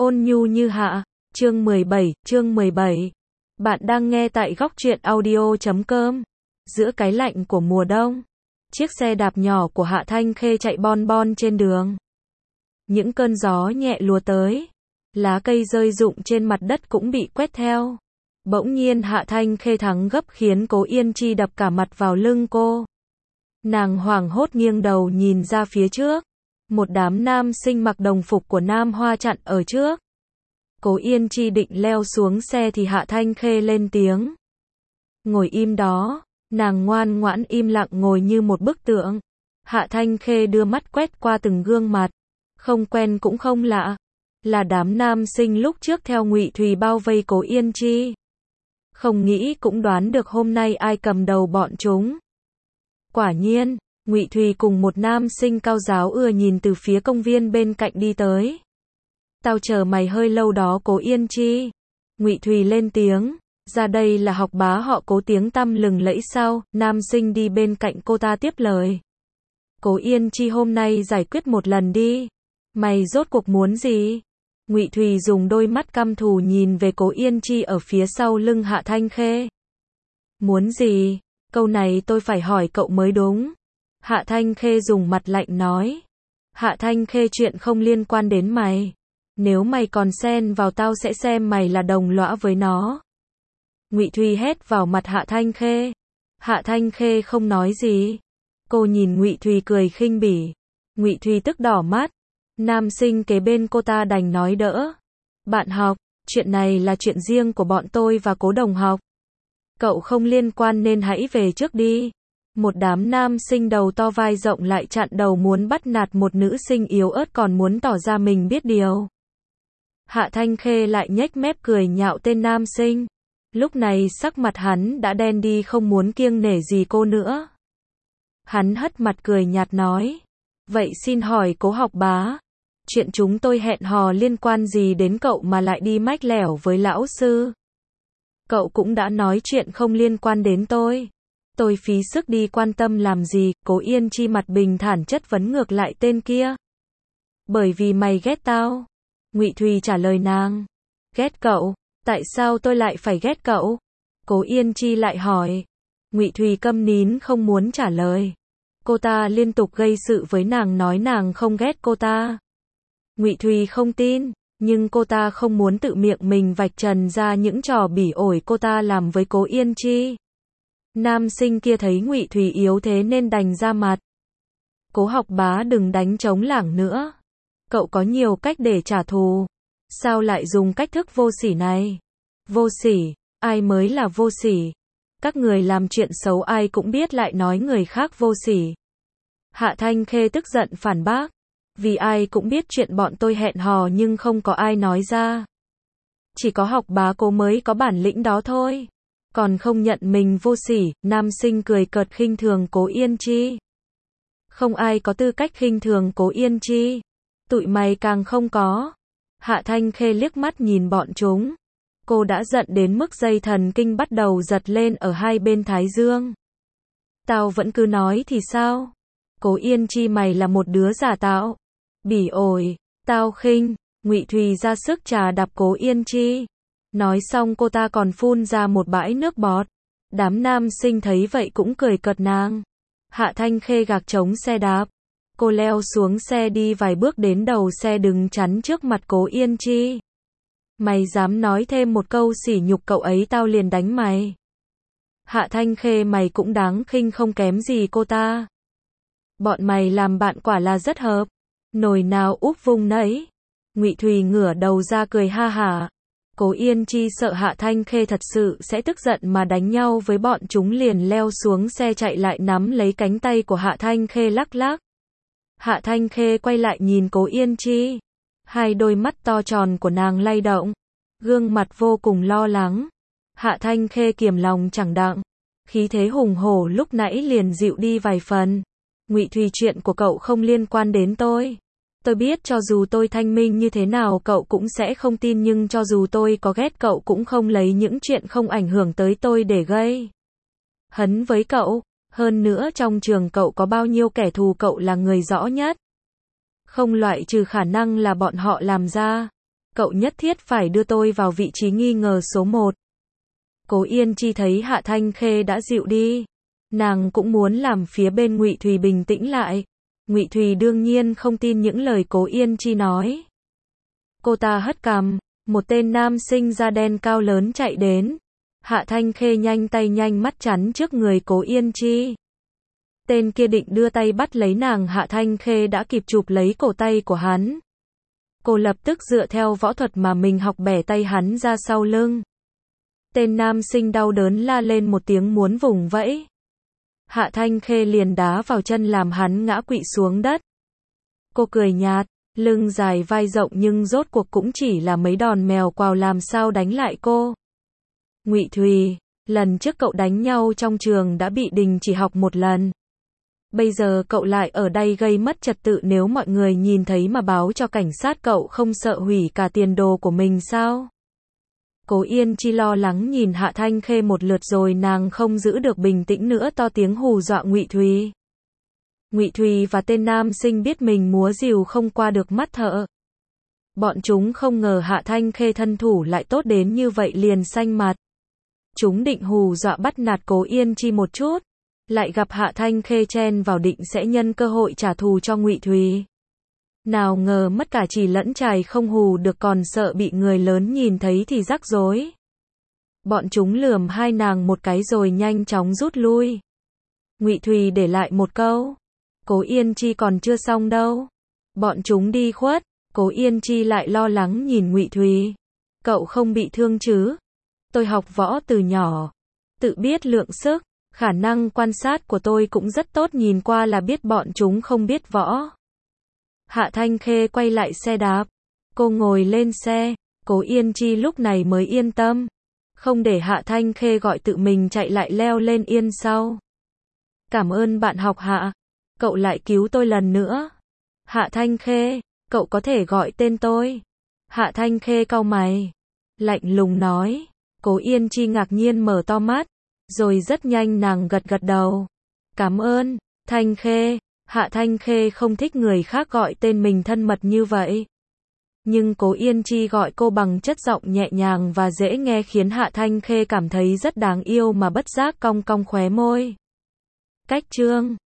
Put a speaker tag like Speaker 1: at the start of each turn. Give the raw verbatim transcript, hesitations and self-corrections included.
Speaker 1: Ôn nhu như hạ, chương mười bảy, chương mười bảy. Bạn đang nghe tại góc truyện audio chấm com. Giữa cái lạnh của mùa đông, chiếc xe đạp nhỏ của Hạ Thanh Khê chạy bon bon trên đường. Những cơn gió nhẹ lùa tới, lá cây rơi rụng trên mặt đất cũng bị quét theo. Bỗng nhiên Hạ Thanh Khê thắng gấp khiến Cố Yên Chi đập cả mặt vào lưng cô. Nàng hoảng hốt nghiêng đầu nhìn ra phía trước. Một đám nam sinh mặc đồng phục của Nam Hoa chặn ở trước. Cố Yên Chi định leo xuống xe thì Hạ Thanh Khê lên tiếng. Ngồi im đó, nàng ngoan ngoãn im lặng ngồi như một bức tượng. Hạ Thanh Khê đưa mắt quét qua từng gương mặt. Không quen cũng không lạ. Là đám nam sinh lúc trước theo Ngụy Thùy bao vây Cố Yên Chi. Không nghĩ cũng đoán được hôm nay ai cầm đầu bọn chúng. Quả nhiên, Ngụy Thùy cùng một nam sinh cao giáo ưa nhìn từ phía công viên bên cạnh đi tới. Tao chờ mày hơi lâu đó Cố Yên Chi. Ngụy Thùy lên tiếng, ra đây là học bá họ Cố tiếng tăm lừng lẫy sao? Nam sinh đi bên cạnh cô ta tiếp lời. Cố Yên Chi hôm nay giải quyết một lần đi. Mày rốt cuộc muốn gì? Ngụy Thùy dùng đôi mắt căm thù nhìn về Cố Yên Chi ở phía sau lưng Hạ Thanh Khê. Muốn gì? Câu này tôi phải hỏi cậu mới đúng. Hạ Thanh Khê dùng mặt lạnh nói. Hạ Thanh Khê chuyện không liên quan đến mày. Nếu mày còn xen vào tao sẽ xem mày là đồng lõa với nó. Ngụy Thùy hét vào mặt Hạ Thanh Khê. Hạ Thanh Khê không nói gì. Cô nhìn Ngụy Thùy cười khinh bỉ. Ngụy Thùy tức đỏ mắt. Nam sinh kế bên cô ta đành nói đỡ. Bạn học, chuyện này là chuyện riêng của bọn tôi và Cố đồng học. Cậu không liên quan nên hãy về trước đi. Một đám nam sinh đầu to vai rộng lại chặn đầu muốn bắt nạt một nữ sinh yếu ớt còn muốn tỏ ra mình biết điều. Hạ Thanh Khê lại nhếch mép cười nhạo tên nam sinh. Lúc này sắc mặt hắn đã đen đi không muốn kiêng nể gì cô nữa. Hắn hất mặt cười nhạt nói. Vậy xin hỏi Cố học bá. Chuyện chúng tôi hẹn hò liên quan gì đến cậu mà lại đi mách lẻo với lão sư? Cậu cũng đã nói chuyện không liên quan đến tôi. Tôi phí sức đi quan tâm làm gì? Cố Yên Chi mặt bình thản chất vấn ngược lại tên kia. Bởi vì mày ghét tao. Ngụy Thùy trả lời nàng. Ghét cậu? Tại sao tôi lại phải ghét cậu? Cố Yên Chi lại hỏi. Ngụy Thùy câm nín không muốn trả lời. Cô ta liên tục gây sự với nàng nói nàng không ghét cô ta. Ngụy Thùy không tin, nhưng cô ta không muốn tự miệng mình vạch trần ra những trò bỉ ổi cô ta làm với Cố Yên Chi. Nam sinh kia thấy Ngụy Thùy yếu thế nên đành ra mặt. Cố học bá đừng đánh trống lảng nữa. Cậu có nhiều cách để trả thù. Sao lại dùng cách thức vô sỉ này? Vô sỉ? Ai mới là vô sỉ? Các người làm chuyện xấu ai cũng biết lại nói người khác vô sỉ. Hạ Thanh Khê tức giận phản bác. Vì ai cũng biết chuyện bọn tôi hẹn hò nhưng không có ai nói ra. Chỉ có học bá Cố mới có bản lĩnh đó thôi. Còn không nhận mình vô sỉ, nam sinh cười cợt khinh thường Cố Yên Chi. Không ai có tư cách khinh thường Cố Yên Chi. Tụi mày càng không có. Hạ Thanh Khê liếc mắt nhìn bọn chúng. Cô đã giận đến mức dây thần kinh bắt đầu giật lên ở hai bên thái dương. Tao vẫn cứ nói thì sao? Cố Yên Chi mày là một đứa giả tạo. Bỉ ổi, tao khinh. Ngụy Thùy ra sức trà đạp Cố Yên Chi. Nói xong cô ta còn phun ra một bãi nước bọt. Đám nam sinh thấy vậy cũng cười cợt nàng. Hạ Thanh Khê gạc trống xe đạp. Cô leo xuống xe đi vài bước đến đầu xe đứng chắn trước mặt Cố Yên Chi. Mày dám nói thêm một câu sỉ nhục cậu ấy tao liền đánh mày. Hạ Thanh Khê mày cũng đáng khinh không kém gì cô ta. Bọn mày làm bạn quả là rất hợp. Nồi nào úp vung nấy. Ngụy Thùy ngửa đầu ra cười ha hả. Cố Yên Chi sợ Hạ Thanh Khê thật sự sẽ tức giận mà đánh nhau với bọn chúng liền leo xuống xe chạy lại nắm lấy cánh tay của Hạ Thanh Khê lắc lắc. Hạ Thanh Khê quay lại nhìn Cố Yên Chi. Hai đôi mắt to tròn của nàng lay động. Gương mặt vô cùng lo lắng. Hạ Thanh Khê kiềm lòng chẳng đặng. Khí thế hùng hổ lúc nãy liền dịu đi vài phần. Ngụy Thùy chuyện của cậu không liên quan đến tôi. Tôi biết cho dù tôi thanh minh như thế nào cậu cũng sẽ không tin nhưng cho dù tôi có ghét cậu cũng không lấy những chuyện không ảnh hưởng tới tôi để gây hấn với cậu. Hơn nữa trong trường cậu có bao nhiêu kẻ thù cậu là người rõ nhất. Không loại trừ khả năng là bọn họ làm ra. Cậu nhất thiết phải đưa tôi vào vị trí nghi ngờ số một. Cố Yên Chi thấy Hạ Thanh Khê đã dịu đi. Nàng cũng muốn làm phía bên Ngụy Thùy bình tĩnh lại. Ngụy Thùy đương nhiên không tin những lời Cố Yên Chi nói. Cô ta hất cằm, một tên nam sinh da đen cao lớn chạy đến. Hạ Thanh Khê nhanh tay nhanh mắt chắn trước người Cố Yên Chi. Tên kia định đưa tay bắt lấy nàng, Hạ Thanh Khê đã kịp chụp lấy cổ tay của hắn. Cô lập tức dựa theo võ thuật mà mình học bẻ tay hắn ra sau lưng. Tên nam sinh đau đớn la lên một tiếng muốn vùng vẫy. Hạ Thanh Khê liền đá vào chân làm hắn ngã quỵ xuống đất. Cô cười nhạt, lưng dài vai rộng nhưng rốt cuộc cũng chỉ là mấy đòn mèo quào làm sao đánh lại cô. Ngụy Thùy, lần trước cậu đánh nhau trong trường đã bị đình chỉ học một lần. Bây giờ cậu lại ở đây gây mất trật tự, nếu mọi người nhìn thấy mà báo cho cảnh sát cậu không sợ hủy cả tiền đồ của mình sao? Cố Yên Chi lo lắng nhìn Hạ Thanh Khê một lượt rồi nàng không giữ được bình tĩnh nữa, to tiếng hù dọa Ngụy Thùy. Ngụy Thùy và tên nam sinh biết mình múa rìu không qua được mắt thợ. Bọn chúng không ngờ Hạ Thanh Khê thân thủ lại tốt đến như vậy liền xanh mặt. Chúng định hù dọa bắt nạt Cố Yên Chi một chút, lại gặp Hạ Thanh Khê chen vào định sẽ nhân cơ hội trả thù cho Ngụy Thùy. Nào ngờ mất cả chỉ lẫn chài, không hù được còn sợ bị người lớn nhìn thấy thì rắc rối. Bọn chúng lườm hai nàng một cái rồi nhanh chóng rút lui. Ngụy Thùy để lại một câu, Cố Yên Chi còn chưa xong đâu. Bọn chúng đi khuất, Cố Yên Chi lại lo lắng nhìn Ngụy Thùy. Cậu không bị thương chứ? Tôi học võ từ nhỏ, tự biết lượng sức, khả năng quan sát của tôi cũng rất tốt, nhìn qua là biết bọn chúng không biết võ. Hạ Thanh Khê quay lại xe đạp. Cô ngồi lên xe. Cố Yên Chi lúc này mới yên tâm. Không để Hạ Thanh Khê gọi, tự mình chạy lại leo lên yên sau. Cảm ơn bạn học Hạ. Cậu lại cứu tôi lần nữa. Hạ Thanh Khê, cậu có thể gọi tên tôi. Hạ Thanh Khê cau mày, lạnh lùng nói. Cố Yên Chi ngạc nhiên mở to mắt. Rồi rất nhanh nàng gật gật đầu. Cảm ơn, Thanh Khê. Hạ Thanh Khê không thích người khác gọi tên mình thân mật như vậy. Nhưng Cố Yên Chi gọi cô bằng chất giọng nhẹ nhàng và dễ nghe khiến Hạ Thanh Khê cảm thấy rất đáng yêu mà bất giác cong cong khóe môi. Cách chương